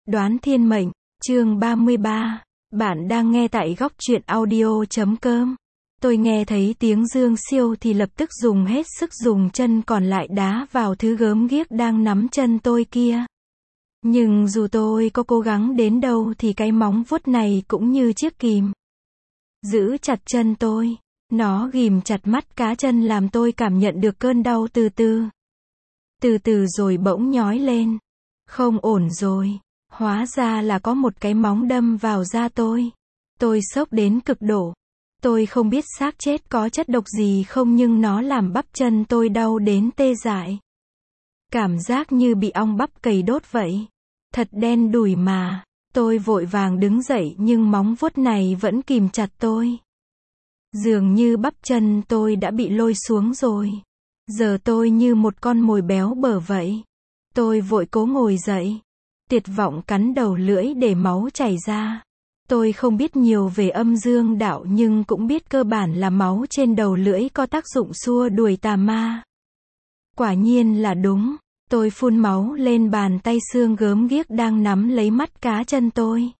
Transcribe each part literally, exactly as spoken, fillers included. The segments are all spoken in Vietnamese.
Đoán thiên mệnh, chương ba mươi ba. Bạn đang nghe tại góc truyện audio chấm com. Tôi nghe thấy tiếng Dương Siêu thì lập tức dùng hết sức dùng chân còn lại đá vào thứ gớm ghiếc đang nắm chân tôi kia. Nhưng dù tôi có cố gắng đến đâu thì cái móng vuốt này cũng như chiếc kìm giữ chặt chân tôi. Nó ghìm chặt mắt cá chân làm tôi cảm nhận được cơn đau từ từ. Từ từ rồi bỗng nhói lên. Không ổn rồi. Hóa ra là có một cái móng đâm vào da tôi. Tôi sốc đến cực độ. Tôi không biết xác chết có chất độc gì không nhưng nó làm bắp chân tôi đau đến tê dại. Cảm giác như bị ong bắp cày đốt vậy. Thật đen đủi mà. Tôi vội vàng đứng dậy nhưng móng vuốt này vẫn kìm chặt tôi. Dường như bắp chân tôi đã bị lôi xuống rồi. Giờ tôi như một con mồi béo bở vậy. Tôi vội cố ngồi dậy. Tuyệt vọng cắn đầu lưỡi để máu chảy ra. Tôi không biết nhiều về âm dương đạo nhưng cũng biết cơ bản là máu trên đầu lưỡi có tác dụng xua đuổi tà ma. Quả nhiên là đúng. Tôi phun máu lên bàn tay xương gớm ghiếc đang nắm lấy mắt cá chân tôi.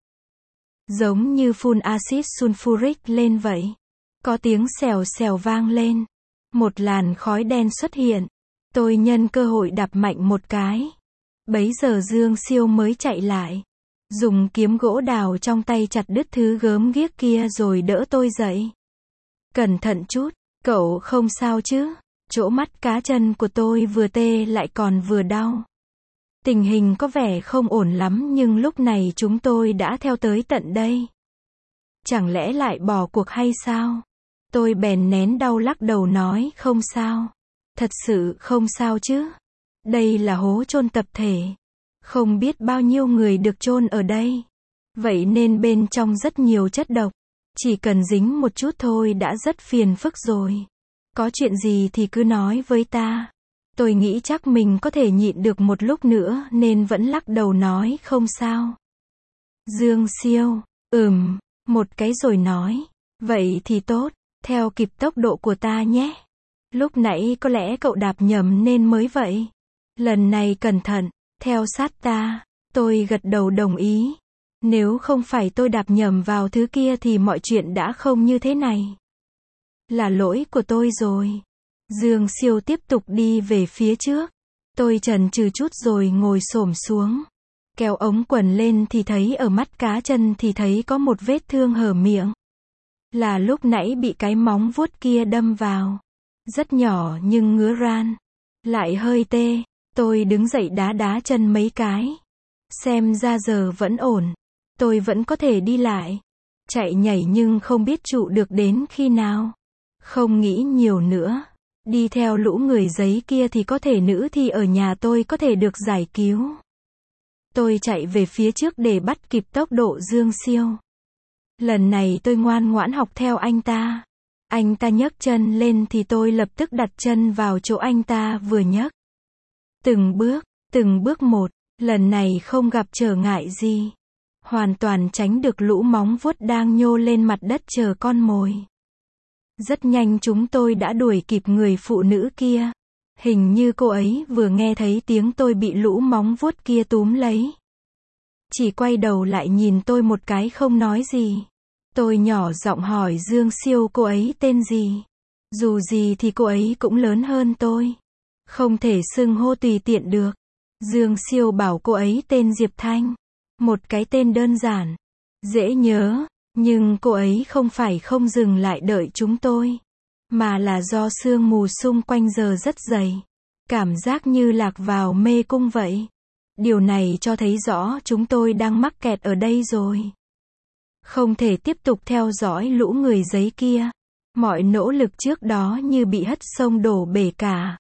Giống như phun axit sulfuric lên vậy. Có tiếng xèo xèo vang lên. Một làn khói đen xuất hiện. Tôi nhân cơ hội đạp mạnh một cái. Bấy giờ Dương Siêu mới chạy lại. Dùng kiếm gỗ đào trong tay chặt đứt thứ gớm ghiếc kia rồi đỡ tôi dậy. Cẩn thận chút, cậu không sao chứ? Chỗ mắt cá chân của tôi vừa tê lại còn vừa đau. Tình hình có vẻ không ổn lắm nhưng lúc này chúng tôi đã theo tới tận đây. Chẳng lẽ lại bỏ cuộc hay sao? Tôi bèn nén đau lắc đầu nói không sao. Thật sự không sao chứ? Đây là hố chôn tập thể. Không biết bao nhiêu người được chôn ở đây. Vậy nên bên trong rất nhiều chất độc. Chỉ cần dính một chút thôi đã rất phiền phức rồi. Có chuyện gì thì cứ nói với ta. Tôi nghĩ chắc mình có thể nhịn được một lúc nữa nên vẫn lắc đầu nói không sao. Dương Siêu, ừm, một cái rồi nói. Vậy thì tốt, theo kịp tốc độ của ta nhé. Lúc nãy có lẽ cậu đạp nhầm nên mới vậy. Lần này cẩn thận, theo sát ta. Tôi gật đầu đồng ý. Nếu không phải tôi đạp nhầm vào thứ kia thì mọi chuyện đã không như thế này. Là lỗi của tôi rồi. Dương Siêu tiếp tục đi về phía trước. Tôi chần chừ chút rồi ngồi xổm xuống. Kéo ống quần lên thì thấy ở mắt cá chân thì thấy có một vết thương hở miệng. Là lúc nãy bị cái móng vuốt kia đâm vào. Rất nhỏ nhưng ngứa ran. Lại hơi tê. Tôi đứng dậy đá đá chân mấy cái. Xem ra giờ vẫn ổn. Tôi vẫn có thể đi lại. Chạy nhảy nhưng không biết trụ được đến khi nào. Không nghĩ nhiều nữa. Đi theo lũ người giấy kia thì có thể nữ thì ở nhà tôi có thể được giải cứu. Tôi chạy về phía trước để bắt kịp tốc độ Dương Siêu. Lần này tôi ngoan ngoãn học theo anh ta. Anh ta nhấc chân lên thì tôi lập tức đặt chân vào chỗ anh ta vừa nhấc. Từng bước, từng bước một, lần này không gặp trở ngại gì. Hoàn toàn tránh được lũ móng vuốt đang nhô lên mặt đất chờ con mồi. Rất nhanh chúng tôi đã đuổi kịp người phụ nữ kia. Hình như cô ấy vừa nghe thấy tiếng tôi bị lũ móng vuốt kia túm lấy. Chỉ quay đầu lại nhìn tôi một cái không nói gì. Tôi nhỏ giọng hỏi Dương Siêu cô ấy tên gì. Dù gì thì cô ấy cũng lớn hơn tôi. Không thể xưng hô tùy tiện được. Dương Siêu bảo cô ấy tên Diệp Thanh. Một cái tên đơn giản. Dễ nhớ. Nhưng cô ấy không phải không dừng lại đợi chúng tôi. Mà là do sương mù xung quanh giờ rất dày. Cảm giác như lạc vào mê cung vậy. Điều này cho thấy rõ chúng tôi đang mắc kẹt ở đây rồi. Không thể tiếp tục theo dõi lũ người giấy kia. Mọi nỗ lực trước đó như bị hất sông đổ bể cả.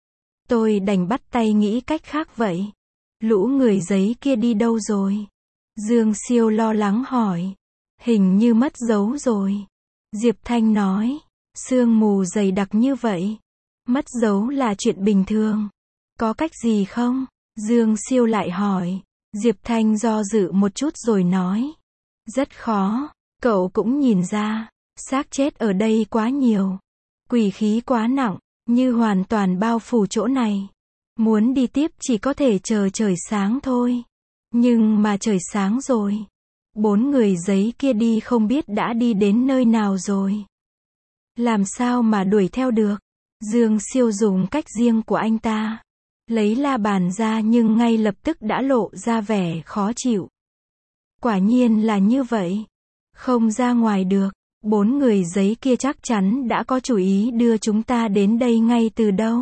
Tôi đành bắt tay nghĩ cách khác vậy. Lũ người giấy kia đi đâu rồi? Dương Siêu lo lắng hỏi. Hình như mất dấu rồi. Diệp Thanh nói. Sương mù dày đặc như vậy. Mất dấu là chuyện bình thường. Có cách gì không? Dương Siêu lại hỏi. Diệp Thanh do dự một chút rồi nói. Rất khó. Cậu cũng nhìn ra. Xác chết ở đây quá nhiều. Quỷ khí quá nặng. Như hoàn toàn bao phủ chỗ này. Muốn đi tiếp chỉ có thể chờ trời sáng thôi. Nhưng mà trời sáng rồi. Bốn người giấy kia đi không biết đã đi đến nơi nào rồi. Làm sao mà đuổi theo được? Dương Siêu dùng cách riêng của anh ta. Lấy la bàn ra nhưng ngay lập tức đã lộ ra vẻ khó chịu. Quả nhiên là như vậy. Không ra ngoài được. Bốn người giấy kia chắc chắn đã có chủ ý đưa chúng ta đến đây ngay từ đâu.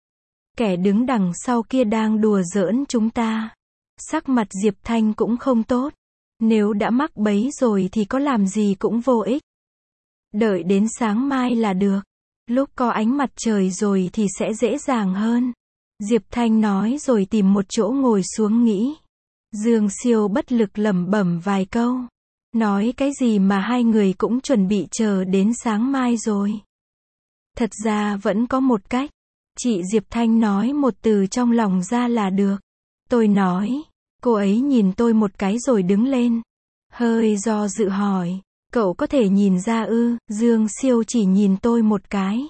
Kẻ đứng đằng sau kia đang đùa giỡn chúng ta. Sắc mặt Diệp Thanh cũng không tốt. Nếu đã mắc bẫy rồi thì có làm gì cũng vô ích. Đợi đến sáng mai là được. Lúc có ánh mặt trời rồi thì sẽ dễ dàng hơn. Diệp Thanh nói rồi tìm một chỗ ngồi xuống nghĩ. Dương Siêu bất lực lẩm bẩm vài câu. Nói cái gì mà hai người cũng chuẩn bị chờ đến sáng mai rồi. Thật ra vẫn có một cách. Chị Diệp Thanh nói một từ trong lòng ra là được. Tôi nói. Cô ấy nhìn tôi một cái rồi đứng lên. Hơi do dự hỏi. Cậu có thể nhìn ra ư? Dương Siêu chỉ nhìn tôi một cái.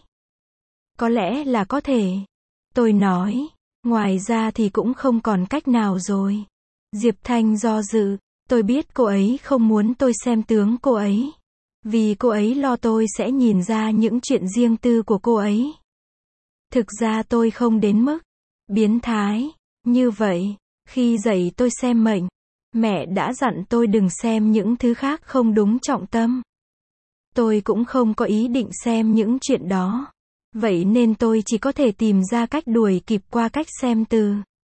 Có lẽ là có thể. Tôi nói. Ngoài ra thì cũng không còn cách nào rồi. Diệp Thanh do dự. Tôi biết cô ấy không muốn tôi xem tướng cô ấy. Vì cô ấy lo tôi sẽ nhìn ra những chuyện riêng tư của cô ấy. Thực ra tôi không đến mức biến thái như vậy. Khi dạy tôi xem mệnh, mẹ đã dặn tôi đừng xem những thứ khác không đúng trọng tâm. Tôi cũng không có ý định xem những chuyện đó. Vậy nên tôi chỉ có thể tìm ra cách đuổi kịp qua cách xem từ.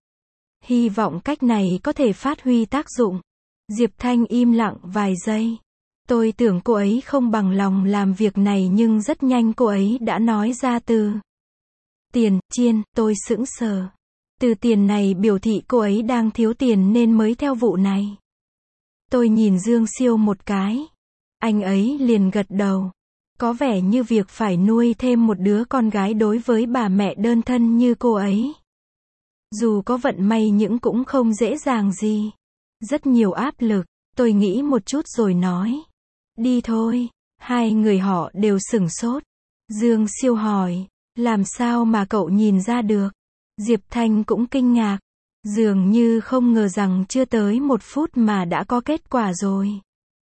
Hy vọng cách này có thể phát huy tác dụng. Diệp Thanh im lặng vài giây. Tôi tưởng cô ấy không bằng lòng làm việc này nhưng rất nhanh cô ấy đã nói ra từ tiền, chiên, tôi sững sờ. Từ tiền này biểu thị cô ấy đang thiếu tiền nên mới theo vụ này. Tôi nhìn Dương Siêu một cái. Anh ấy liền gật đầu. Có vẻ như việc phải nuôi thêm một đứa con gái đối với bà mẹ đơn thân như cô ấy. Dù có vận may nhưng cũng không dễ dàng gì. Rất nhiều áp lực. Tôi nghĩ một chút rồi nói. Đi thôi. Hai người họ đều sửng sốt. Dương Siêu hỏi. Làm sao mà cậu nhìn ra được? Diệp Thanh cũng kinh ngạc. Dường như không ngờ rằng chưa tới một phút mà đã có kết quả rồi.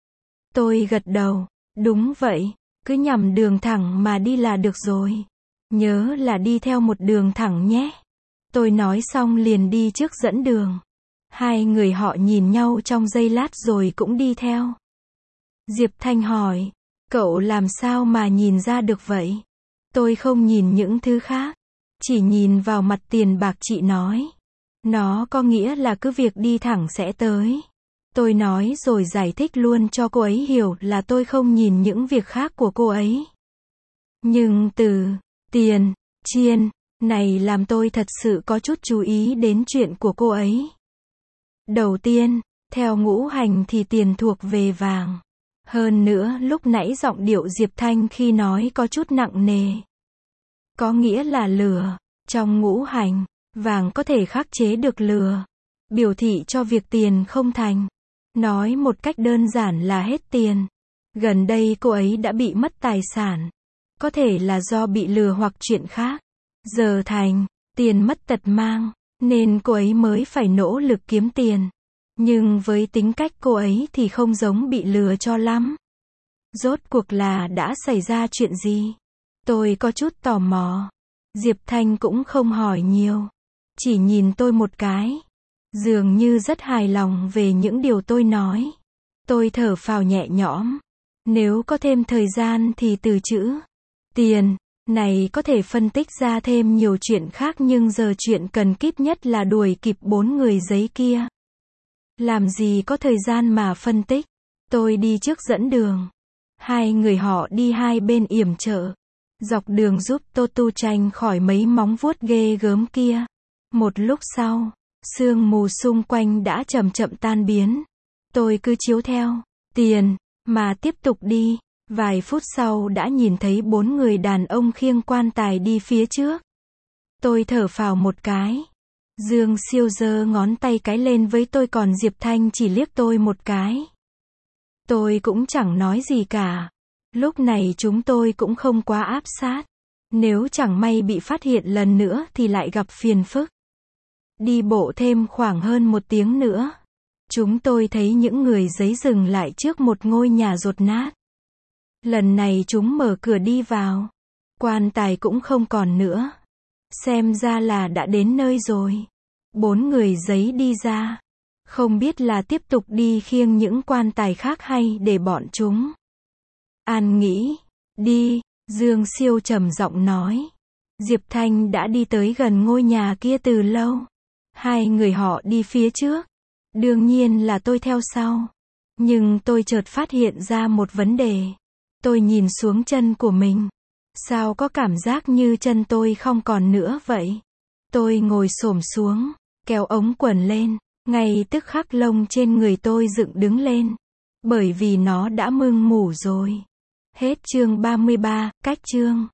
Tôi gật đầu. Đúng vậy. Cứ nhằm đường thẳng mà đi là được rồi. Nhớ là đi theo một đường thẳng nhé. Tôi nói xong liền đi trước dẫn đường. Hai người họ nhìn nhau trong giây lát rồi cũng đi theo. Diệp Thanh hỏi. Cậu làm sao mà nhìn ra được vậy? Tôi không nhìn những thứ khác. Chỉ nhìn vào mặt tiền bạc chị nói. Nó có nghĩa là cứ việc đi thẳng sẽ tới. Tôi nói rồi giải thích luôn cho cô ấy hiểu là tôi không nhìn những việc khác của cô ấy. Nhưng từ tiền, chiên, này làm tôi thật sự có chút chú ý đến chuyện của cô ấy. Đầu tiên, theo ngũ hành thì tiền thuộc về vàng. Hơn nữa lúc nãy giọng điệu Diệp Thanh khi nói có chút nặng nề. Có nghĩa là lửa. Trong ngũ hành, vàng có thể khắc chế được lửa. Biểu thị cho việc tiền không thành. Nói một cách đơn giản là hết tiền. Gần đây cô ấy đã bị mất tài sản. Có thể là do bị lừa hoặc chuyện khác. Giờ thành, tiền mất tật mang. Nên cô ấy mới phải nỗ lực kiếm tiền. Nhưng với tính cách cô ấy thì không giống bị lừa cho lắm. Rốt cuộc là đã xảy ra chuyện gì? Tôi có chút tò mò. Diệp Thanh cũng không hỏi nhiều. Chỉ nhìn tôi một cái. Dường như rất hài lòng về những điều tôi nói. Tôi thở phào nhẹ nhõm. Nếu có thêm thời gian thì từ chữ tiền này có thể phân tích ra thêm nhiều chuyện khác nhưng giờ chuyện cần kíp nhất là đuổi kịp bốn người giấy kia. Làm gì có thời gian mà phân tích. Tôi đi trước dẫn đường. Hai người họ đi hai bên yểm trợ. Dọc đường giúp Tô Tu tranh khỏi mấy móng vuốt ghê gớm kia. Một lúc sau, sương mù xung quanh đã chậm chậm tan biến. Tôi cứ chiếu theo tiền mà tiếp tục đi. Vài phút sau đã nhìn thấy bốn người đàn ông khiêng quan tài đi phía trước. Tôi thở phào một cái. Dương Siêu giơ ngón tay cái lên với tôi còn Diệp Thanh chỉ liếc tôi một cái. Tôi cũng chẳng nói gì cả. Lúc này chúng tôi cũng không quá áp sát. Nếu chẳng may bị phát hiện lần nữa thì lại gặp phiền phức. Đi bộ thêm khoảng hơn một tiếng nữa. Chúng tôi thấy những người giấy dừng lại trước một ngôi nhà dột nát. Lần này chúng mở cửa đi vào. Quan tài cũng không còn nữa. Xem ra là đã đến nơi rồi. Bốn người giấy đi ra. Không biết là tiếp tục đi khiêng những quan tài khác hay để bọn chúng. An nghĩ, đi, Dương Siêu trầm giọng nói. Diệp Thanh đã đi tới gần ngôi nhà kia từ lâu. Hai người họ đi phía trước. Đương nhiên là tôi theo sau. Nhưng tôi chợt phát hiện ra một vấn đề. Tôi nhìn xuống chân của mình. Sao có cảm giác như chân tôi không còn nữa vậy? Tôi ngồi xổm xuống, kéo ống quần lên. Ngay tức khắc lông trên người tôi dựng đứng lên. Bởi vì nó đã mưng mủ rồi. Hết chương ba mươi ba, cách chương.